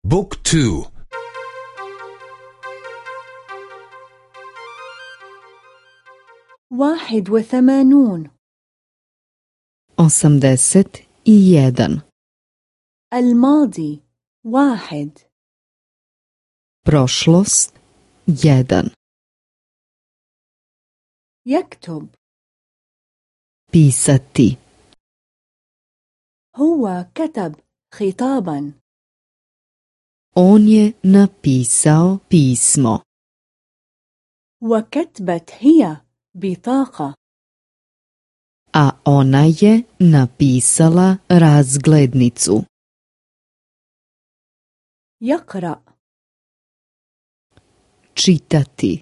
بوك تو. 81. 81. الماضي 1. Prošlost 1. يكتب. Pisati. هو كتب خطابا. On je napisao pismo. وكتبت هي بطاقة. A ona je napisala razglednicu. يقرأ. Čitati.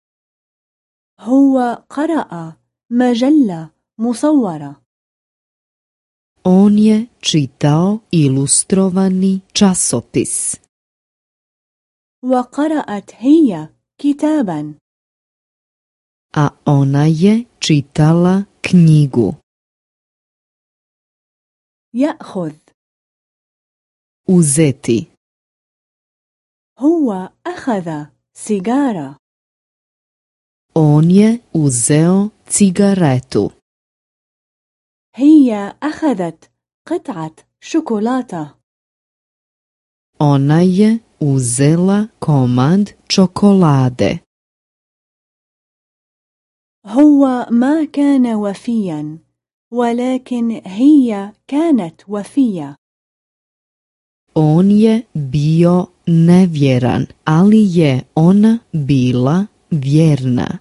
هو قرأ مجلة مصورة. On je čitao ilustrovani časopis. وقرأت هي كتابا. A ona je čitala knjigu. يأخذ. Uzeti. هو أخذ سيجارة. On je uzeo cigaretu. هي أخذت قطعة شوكولاتة. Ona je uzela komad čokolade. هو ما كان وفيا ولكن هي كانت وفية. On je bio nevjeran, ali je ona bila vjerna.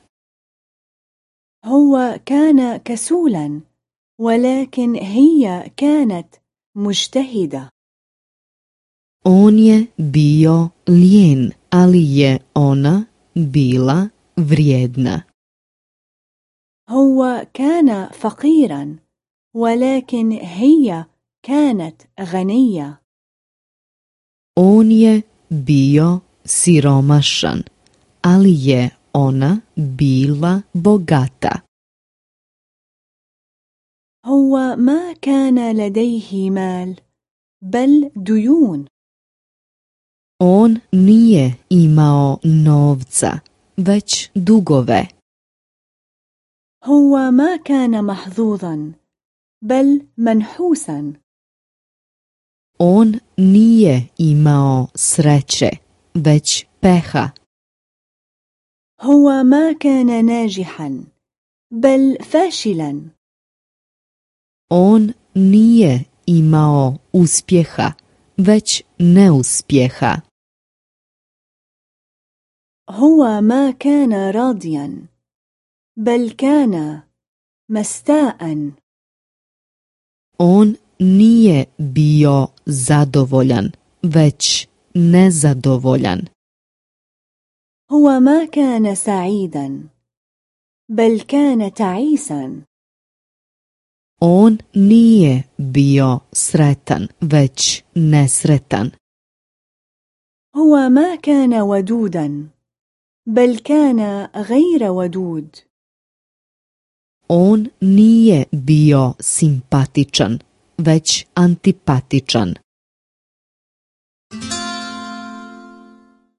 هو كان كسولا ولكن هي كانت مجتهدة. On je bio lijen, ali je ona bila vrijedna. هو كان فقيرا ولكن هي كانت غنية. On je bio siromašan, ali je ona bila bogata. هو ما كان لديه مال بل ديون. On nije imao novca, već dugove. هو ما كان محظوظا بل منحوسا. On nije imao sreće, već peha. هو ما كان ناجحا بل فاشلا. On nije imao uspjeha, već neuspjeha. هو ما كان راضيا بل كان مستاء. On nije bio zadovoljan, već nezadovoljan. هو ما كان سعيدا بل كان تعيسا. On nije bio sretan, već nesretan. هو ما كان ودودا بل كان غير ودود. On nije bio simpatičan, već antipatičan.